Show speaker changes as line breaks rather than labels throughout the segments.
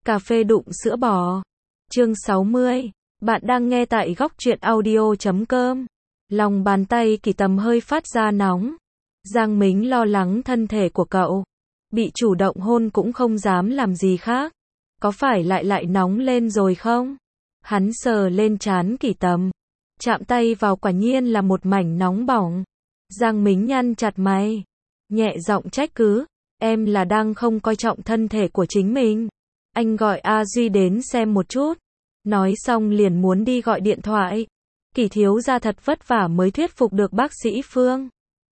Cà phê đụng sữa bò. Chương 60. Bạn đang nghe tại góc truyện audio.com. Lòng bàn tay Kỳ Tầm hơi phát ra nóng. Giang Mính lo lắng thân thể của cậu. Bị chủ động hôn cũng không dám làm gì khác. Có phải lại nóng lên rồi không? Hắn sờ lên trán Kỳ Tầm. Chạm tay vào quả nhiên là một mảnh nóng bỏng. Giang Mính nhăn chặt mày. Nhẹ giọng trách cứ. Em là đang không coi trọng thân thể của chính mình. Anh gọi A Duy đến xem một chút. Nói xong liền muốn đi gọi điện thoại. Kỳ thiếu gia thật vất vả mới thuyết phục được bác sĩ Phương.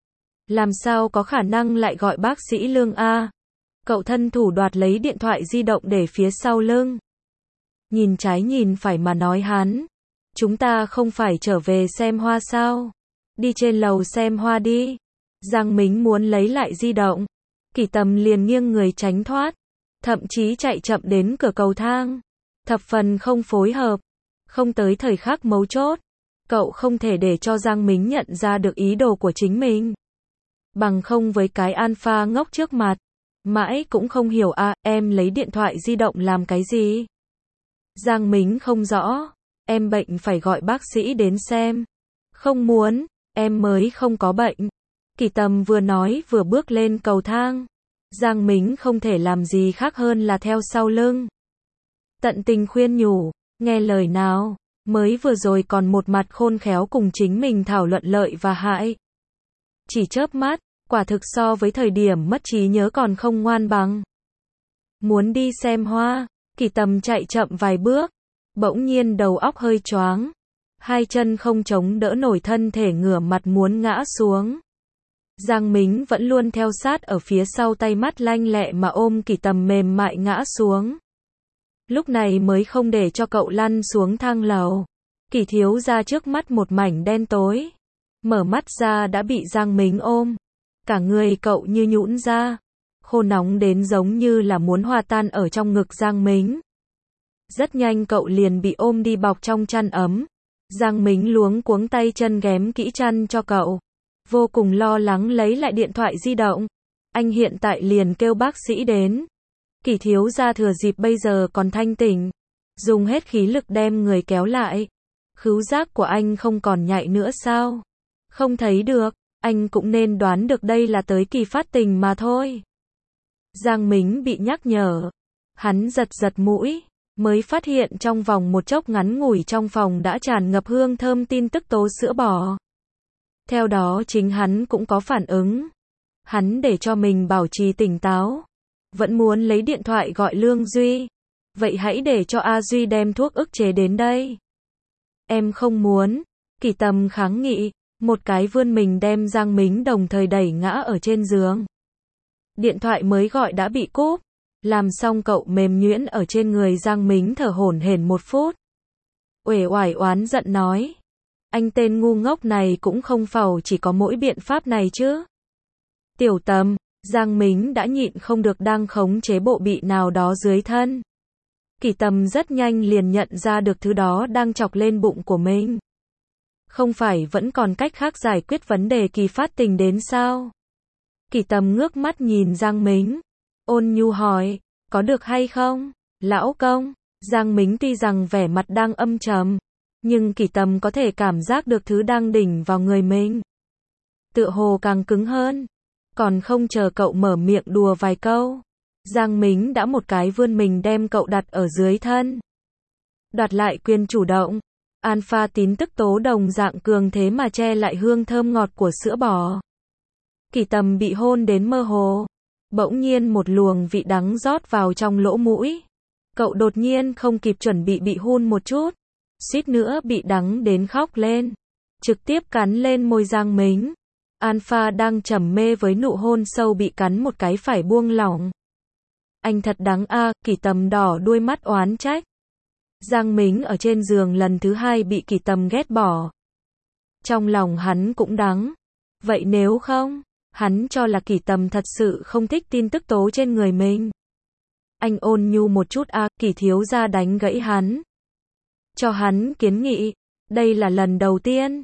Làm sao có khả năng lại gọi bác sĩ Lương A. Cậu thân thủ đoạt lấy điện thoại di động để phía sau lưng. Nhìn trái nhìn phải mà nói hắn. Chúng ta không phải trở về xem hoa sao? Đi trên lầu xem hoa đi. Giang Mính muốn lấy lại di động. Kỳ Tầm liền nghiêng người tránh thoát. Thậm chí chạy chậm đến cửa cầu thang. Thập phần không phối hợp. Không tới thời khắc mấu chốt. Cậu không thể để cho Giang Mính nhận ra được ý đồ của chính mình. Bằng không với cái alpha ngốc trước mặt. Mãi cũng không hiểu em lấy điện thoại di động làm cái gì? Giang Mính không rõ. Em bệnh phải gọi bác sĩ đến xem. Không muốn, em mới không có bệnh. Kỳ Tầm vừa nói vừa bước lên cầu thang. Giang Mính không thể làm gì khác hơn là theo sau lưng. Tận tình khuyên nhủ, nghe lời nào, mới vừa rồi còn một mặt khôn khéo cùng chính mình thảo luận lợi và hại. Chỉ chớp mắt, quả thực so với thời điểm mất trí nhớ còn không ngoan bằng. Muốn đi xem hoa, Kỳ Tầm chạy chậm vài bước, bỗng nhiên đầu óc hơi choáng. Hai chân không chống đỡ nổi thân thể ngửa mặt muốn ngã xuống. Giang Mính vẫn luôn theo sát ở phía sau tay mắt lanh lẹ mà ôm Kỳ Tầm mềm mại ngã xuống. Lúc này mới không để cho cậu lăn xuống thang lầu. Kỳ thiếu ra trước mắt một mảnh đen tối. Mở mắt ra đã bị Giang Mính ôm. Cả người cậu như nhũn ra. Khô nóng đến giống như là muốn hòa tan ở trong ngực Giang Mính. Rất nhanh cậu liền bị ôm đi bọc trong chăn ấm. Giang Mính luống cuống tay chân ghém kỹ chăn cho cậu. Vô cùng lo lắng lấy lại điện thoại di động. Anh hiện tại liền kêu bác sĩ đến. Kỳ thiếu gia thừa dịp bây giờ còn thanh tỉnh. Dùng hết khí lực đem người kéo lại. Khứu giác của anh không còn nhạy nữa sao? Không thấy được, anh cũng nên đoán được đây là tới kỳ phát tình mà thôi. Giang Mính bị nhắc nhở. Hắn giật mũi. Mới phát hiện trong vòng một chốc ngắn ngủi trong phòng đã tràn ngập hương thơm tin tức tố sữa bò. Theo đó chính hắn cũng có phản ứng. Hắn để cho mình bảo trì tỉnh táo. Vẫn muốn lấy điện thoại gọi Lương Duy. Vậy hãy để cho A Duy đem thuốc ức chế đến đây. Em không muốn. Kỳ Tầm kháng nghị. Một cái vươn mình đem Giang Mính đồng thời đẩy ngã ở trên giường. Điện thoại mới gọi đã bị cúp. Làm xong cậu mềm nhuyễn ở trên người Giang Mính thở hổn hển 1 phút. Uể oải oán giận nói. Anh tên ngu ngốc này cũng không phàu chỉ có mỗi biện pháp này chứ. Tiểu Tầm, Giang Mính đã nhịn không được đang khống chế bộ bị nào đó dưới thân. Kỳ Tầm rất nhanh liền nhận ra được thứ đó đang chọc lên bụng của mình. Không phải vẫn còn cách khác giải quyết vấn đề kỳ phát tình đến sao? Kỳ Tầm ngước mắt nhìn Giang Mính. Ôn nhu hỏi, có được hay không? Lão công, Giang Mính tuy rằng vẻ mặt đang âm trầm. Nhưng Kỳ Tầm có thể cảm giác được thứ đang đỉnh vào người mình. Tựa hồ càng cứng hơn. Còn không chờ cậu mở miệng đùa vài câu. Giang Mính đã một cái vươn mình đem cậu đặt ở dưới thân. Đoạt lại quyền chủ động. Alpha tín tức tố đồng dạng cường thế mà che lại hương thơm ngọt của sữa bò. Kỳ Tầm bị hôn đến mơ hồ. Bỗng nhiên một luồng vị đắng rót vào trong lỗ mũi. Cậu đột nhiên không kịp chuẩn bị hun một chút. Suýt nữa bị đắng đến khóc lên. Trực tiếp cắn lên môi Giang Mính. Alpha đang trầm mê với nụ hôn sâu bị cắn một cái phải buông lỏng. Anh thật đắng Kỳ Tầm đỏ đuôi mắt oán trách. Giang Mính ở trên giường lần thứ 2 bị Kỳ Tầm ghét bỏ. Trong lòng hắn cũng đắng. Vậy nếu không, hắn cho là Kỳ Tầm thật sự không thích tin tức tố trên người mình. Anh ôn nhu một chút Kỳ thiếu gia đánh gãy hắn. Cho hắn kiến nghị. Đây là lần đầu tiên.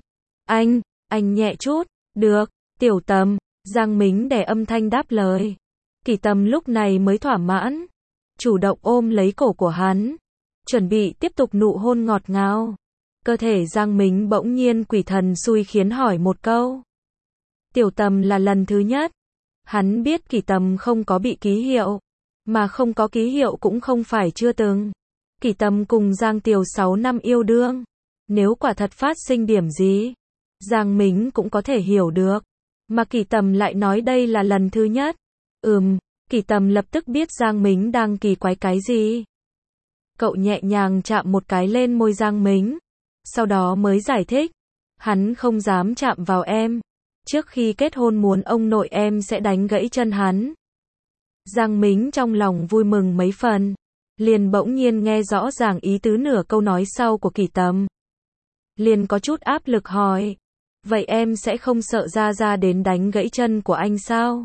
Anh nhẹ chút. Được, Tiểu Tầm. Giang Mính đè âm thanh đáp lời. Kỳ Tầm lúc này mới thỏa mãn. chủ động ôm lấy cổ của hắn, chuẩn bị tiếp tục nụ hôn ngọt ngào. Cơ thể Giang Mính bỗng nhiên quỷ thần xui khiến hỏi một câu. Tiểu Tầm là lần thứ nhất. Hắn biết Kỳ Tầm không có bị ký hiệu, mà không có ký hiệu cũng không phải chưa từng. Kỳ Tầm cùng Giang Tiều 6 năm yêu đương, nếu quả thật phát sinh điểm gì, Giang Mính cũng có thể hiểu được. Mà Kỳ Tầm lại nói đây là lần thứ nhất. Kỳ Tầm lập tức biết Giang Mính đang kỳ quái cái gì. Cậu nhẹ nhàng chạm một cái lên môi Giang Mính, sau đó mới giải thích. Hắn không dám chạm vào em. Trước khi kết hôn muốn ông nội em sẽ đánh gãy chân hắn. Giang Mính trong lòng vui mừng mấy phần, liền bỗng nhiên nghe rõ ràng ý tứ nửa câu nói sau của Kỳ Tầm. Liền có chút áp lực hỏi. Vậy em sẽ không sợ Gia Gia đến đánh gãy chân của anh sao?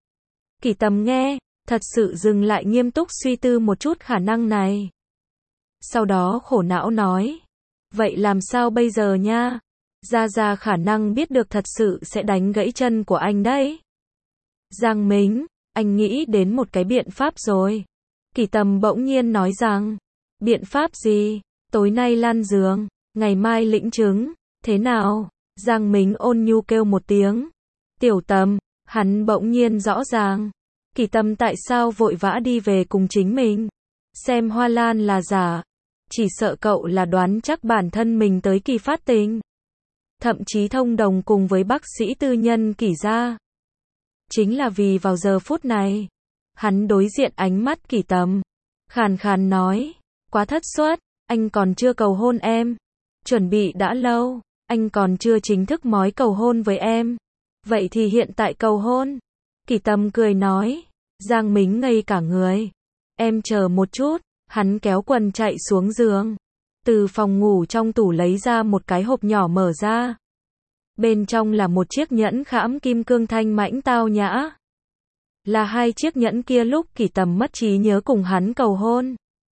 Kỳ Tầm nghe, thật sự dừng lại nghiêm túc suy tư một chút khả năng này. Sau đó khổ não nói. Vậy làm sao bây giờ nha? Gia Gia khả năng biết được thật sự sẽ đánh gãy chân của anh đấy. Giang Mính, anh nghĩ đến một cái biện pháp rồi. Kỳ Tầm bỗng nhiên nói rằng. Biện pháp gì? Tối nay lan giường, ngày mai lĩnh chứng, thế nào? Giang Mính ôn nhu kêu một tiếng. Tiểu Tầm, hắn bỗng nhiên rõ ràng. Kỳ Tầm tại sao vội vã đi về cùng chính mình? Xem hoa lan là giả. Chỉ sợ cậu là đoán chắc bản thân mình tới kỳ phát tình. Thậm chí thông đồng cùng với bác sĩ tư nhân Kỳ gia. Chính là vì vào giờ phút này, hắn đối diện ánh mắt Kỳ Tầm, khàn khàn nói. Quá thất suất, anh còn chưa cầu hôn em. Chuẩn bị đã lâu, anh còn chưa chính thức mói cầu hôn với em. Vậy thì hiện tại cầu hôn. Kỳ Tầm cười nói. Giang Mính ngây cả người. Em chờ một chút. Hắn kéo quần chạy xuống giường. Từ phòng ngủ trong tủ lấy ra một cái hộp nhỏ mở ra. Bên trong là một chiếc nhẫn khảm kim cương thanh mãnh tao nhã. Là hai chiếc nhẫn kia lúc Kỳ Tầm mất trí nhớ cùng hắn cầu hôn.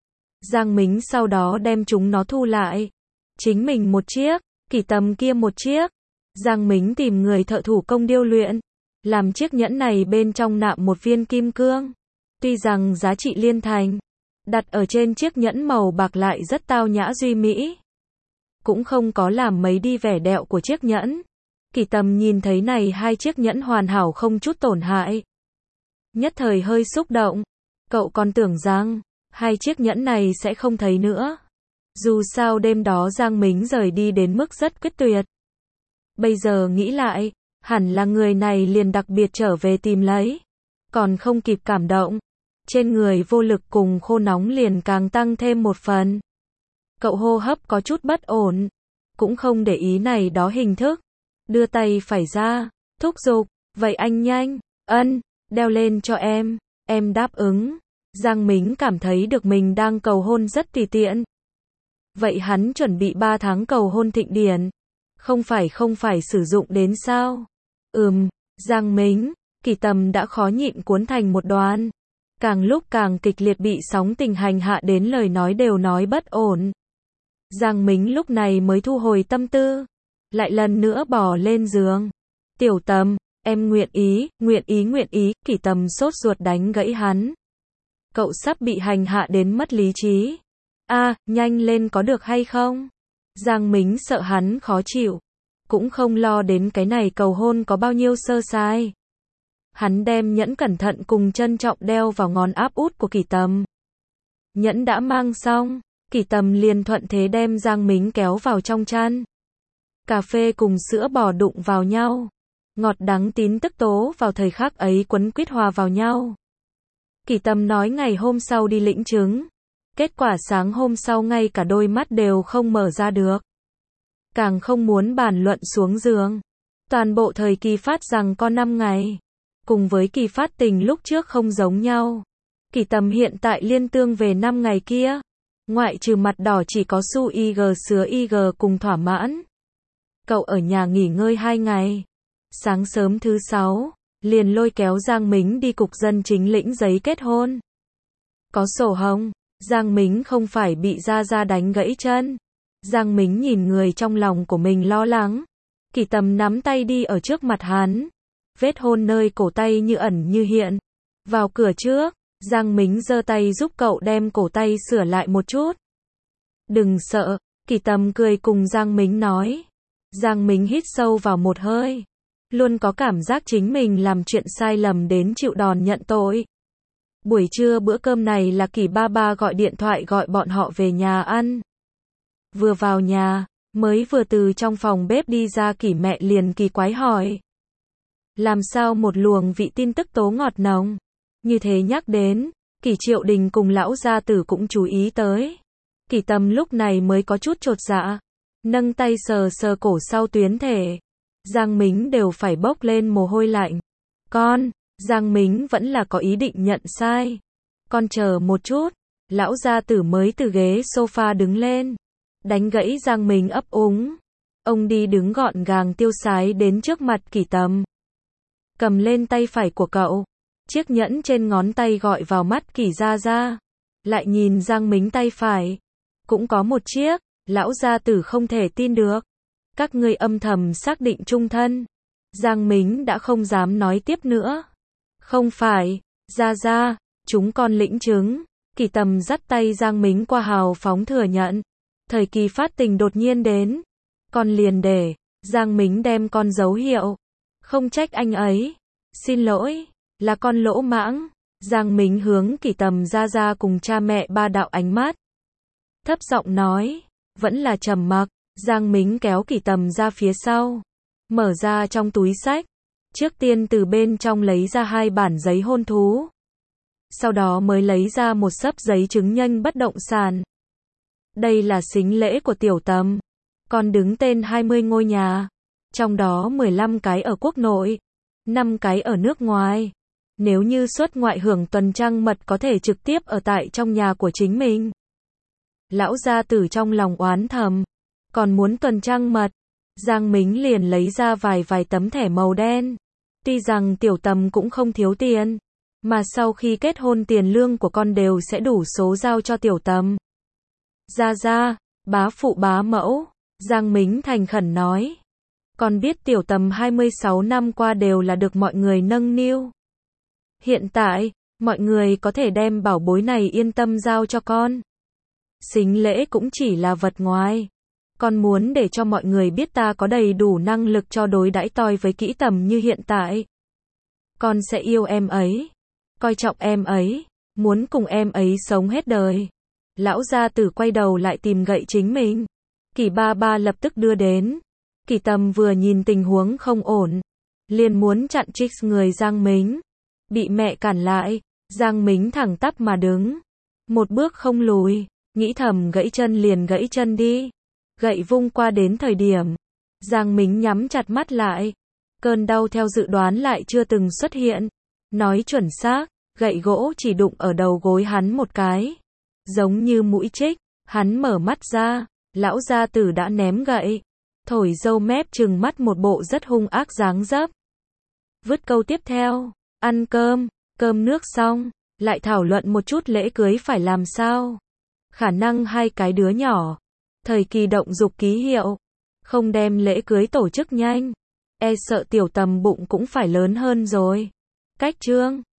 Giang Mính sau đó đem chúng nó thu lại. Chính mình một chiếc, Kỳ Tầm kia một chiếc. Giang Mính tìm người thợ thủ công điêu luyện, làm chiếc nhẫn này bên trong nạm một viên kim cương. Tuy rằng giá trị liên thành, đặt ở trên chiếc nhẫn màu bạc lại rất tao nhã duy mỹ. Cũng không có làm mấy đi vẻ đẹo của chiếc nhẫn. Kỳ Tầm nhìn thấy này hai chiếc nhẫn hoàn hảo không chút tổn hại. Nhất thời hơi xúc động. Cậu còn tưởng rằng, hai chiếc nhẫn này sẽ không thấy nữa. Dù sao đêm đó Giang Mính rời đi đến mức rất quyết tuyệt. Bây giờ nghĩ lại, hẳn là người này liền đặc biệt trở về tìm lấy. Còn không kịp cảm động. Trên người vô lực cùng khô nóng liền càng tăng thêm một phần. Cậu hô hấp có chút bất ổn. Cũng không để ý này đó hình thức. Đưa tay phải ra, thúc giục. Vậy anh nhanh, đeo lên cho em. Em đáp ứng. Giang Mính cảm thấy được mình đang cầu hôn rất tùy tiện. Vậy hắn chuẩn bị 3 tháng cầu hôn thịnh điển. Không phải sử dụng đến sao? Giang Mính, Kỳ Tầm đã khó nhịn cuốn thành một đoàn. Càng lúc càng kịch liệt bị sóng tình hành hạ đến lời nói đều nói bất ổn. Giang Mính lúc này mới thu hồi tâm tư. Lại lần nữa bò lên giường. Tiểu Tầm, em nguyện ý. Kỳ Tầm sốt ruột đánh gãy hắn. Cậu sắp bị hành hạ đến mất lý trí. Nhanh lên có được hay không? Giang Mính sợ hắn khó chịu. Cũng không lo đến cái này cầu hôn có bao nhiêu sơ sai. Hắn đem nhẫn cẩn thận cùng trân trọng đeo vào ngón áp út của Kỳ Tầm. Nhẫn đã mang xong, Kỳ Tầm liền thuận thế đem Giang Mính kéo vào trong chăn. Cà phê cùng sữa bò đụng vào nhau. Ngọt đắng tín tức tố vào thời khắc ấy quấn quýt hòa vào nhau. Kỳ Tầm nói ngày hôm sau đi lĩnh chứng. Kết quả sáng hôm sau ngay cả đôi mắt đều không mở ra được. Càng không muốn bàn luận xuống giường. Toàn bộ thời kỳ phát rằng có 5 ngày. Cùng với kỳ phát tình lúc trước không giống nhau. Kỳ Tầm hiện tại liên tương về 5 ngày kia. Ngoại trừ mặt đỏ chỉ có su IG sứa IG cùng thỏa mãn. Cậu ở nhà nghỉ ngơi 2 ngày. Sáng sớm thứ 6, liền lôi kéo Giang Mính đi cục dân chính lĩnh giấy kết hôn. Có sổ hồng, Giang Mính không phải bị Gia Gia đánh gãy chân. Giang Mính nhìn người trong lòng của mình lo lắng. Kỳ Tầm nắm tay đi ở trước mặt hắn. Vết hôn nơi cổ tay như ẩn như hiện. Vào cửa trước, Giang Mính giơ tay giúp cậu đem cổ tay sửa lại một chút. Đừng sợ, Kỳ Tầm cười cùng Giang Mính nói. Giang Mính hít sâu vào một hơi. Luôn có cảm giác chính mình làm chuyện sai lầm đến chịu đòn nhận tội. Buổi trưa bữa cơm này là Kỳ ba ba gọi điện thoại gọi bọn họ về nhà ăn. Vừa vào nhà, mới vừa từ trong phòng bếp đi ra Kỳ mẹ liền kỳ quái hỏi. Làm sao một luồng vị tin tức tố ngọt nồng? Như thế nhắc đến, Kỳ Triệu Đình cùng lão gia tử cũng chú ý tới. Kỳ Tầm lúc này mới có chút chột dạ, nâng tay sờ sờ cổ sau tuyến thể. Giang Mính đều phải bốc lên mồ hôi lạnh. Con, Giang Mính vẫn là có ý định nhận sai. Con chờ một chút, lão gia tử mới từ ghế sofa đứng lên, đánh gãy Giang Mính ấp úng. Ông đi đứng gọn gàng tiêu sái đến trước mặt Kỳ Tầm. Cầm lên tay phải của cậu. Chiếc nhẫn trên ngón tay gọi vào mắt Kỳ gia gia. Lại nhìn Giang Mính tay phải. Cũng có một chiếc, lão gia tử không thể tin được. Các ngươi âm thầm xác định chung thân. Giang Mính đã không dám nói tiếp nữa. Không phải, gia gia, chúng con lĩnh chứng. Kỳ Tầm dắt tay Giang Mính qua hào phóng thừa nhận. Thời kỳ phát tình đột nhiên đến. Con liền để, Giang Mính đem con dấu hiệu. Không trách anh ấy. Xin lỗi, là con lỗ mãng. Giang Mính hướng Kỳ Tầm gia gia cùng cha mẹ ba đạo ánh mắt. Thấp giọng nói, vẫn là trầm mặc. Giang Mính kéo Kỳ Tầm ra phía sau. Mở ra trong túi xách. Trước tiên từ bên trong lấy ra 2 bản giấy hôn thú. Sau đó mới lấy ra một xấp giấy chứng nhân bất động sản. Đây là sính lễ của Tiểu Tầm. Con đứng tên 20 ngôi nhà. Trong đó 15 cái ở quốc nội. 5 cái ở nước ngoài. Nếu như xuất ngoại hưởng tuần trăng mật có thể trực tiếp ở tại trong nhà của chính mình. Lão gia tử trong lòng oán thầm. Còn muốn tuần trăng mật. Giang Mính liền lấy ra vài tấm thẻ màu đen. Tuy rằng Tiểu Tầm cũng không thiếu tiền. Mà sau khi kết hôn tiền lương của con đều sẽ đủ số giao cho Tiểu Tầm. Gia gia, bá phụ bá mẫu. Giang Mính thành khẩn nói. Con biết Tiểu Tầm 26 năm qua đều là được mọi người nâng niu. Hiện tại, mọi người có thể đem bảo bối này yên tâm giao cho con. Sính lễ cũng chỉ là vật ngoài. Con muốn để cho mọi người biết ta có đầy đủ năng lực cho đối đãi toi với Kỹ Tầm như hiện tại. Con sẽ yêu em ấy. Coi trọng em ấy. Muốn cùng em ấy sống hết đời. Lão gia tử quay đầu lại tìm gậy chính mình. Kỳ ba ba lập tức đưa đến. Kỳ Tầm vừa nhìn tình huống không ổn. Liền muốn chặn tricks người Giang Mính. Bị mẹ cản lại. Giang Mính thẳng tắp mà đứng. Một bước không lùi. Nghĩ thầm gãy chân liền gãy chân đi. Gậy vung qua đến thời điểm. Giang Mính nhắm chặt mắt lại. Cơn đau theo dự đoán lại chưa từng xuất hiện. Nói chuẩn xác, gậy gỗ chỉ đụng ở đầu gối hắn một cái. Giống như mũi trích. Hắn mở mắt ra. Lão gia tử đã ném gậy. Thổi râu mép trừng mắt một bộ rất hung ác dáng dấp. Vứt câu tiếp theo. Ăn cơm. Cơm nước xong. Lại thảo luận một chút lễ cưới phải làm sao. Khả năng 2 cái đứa nhỏ. Thời kỳ động dục ký hiệu. Không đem lễ cưới tổ chức nhanh. E sợ Tiểu Tầm bụng cũng phải lớn hơn rồi. Cách chương